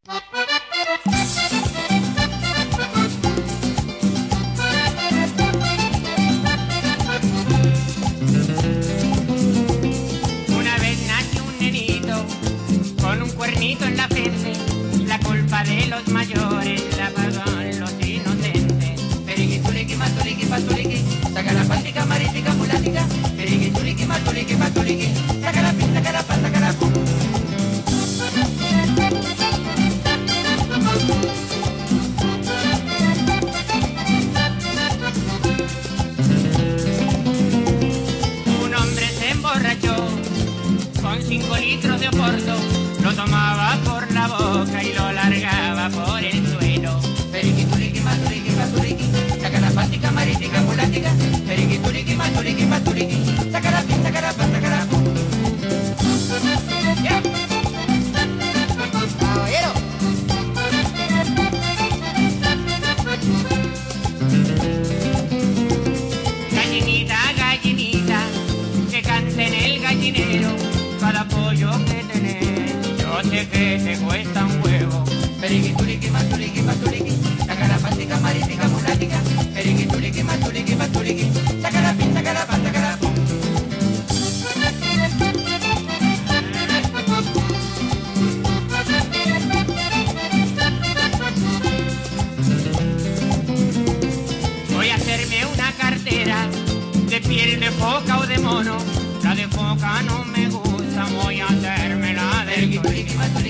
Una vez nació un nenito con un cuernito en la frente, la culpa de los mayores la pagan los inocentes. Periqui, tuliqui, maturiqui, paturiqui, saca la pantica, maritica, mulatica. Periqui, tuliqui, maturiqui, paturiqui, saca la pin, saca la pan, saca la pum. Un hombre se emborrachó con 5 litros de oporto, lo tomaba por la boca y lo largaba por el suelo. Periqui, tuliqui, maturiqui, paturiqui, saca la pantica, maritica, mulatica. Periqui, tuliqui, maturiqui, paturiqui, saca la pin, saca la pan, saca la pum. ¡Ya! ¡Caballero! Gallinita, gallinita, que cante en el gallinero, cada pollo que tenés, yo sé que te cuesta un huevo. Periqui, tuliqui, maturiqui, paturiqui, saca la pantica, maritica, mulatica. Periqui, tuliqui, maturiqui, paturiqui, saca la pin, saca la pan, saca la pum. Voy a hacerme una cartera de piel de foca o de mono. La de foca no me gusta, voy a hacerme la de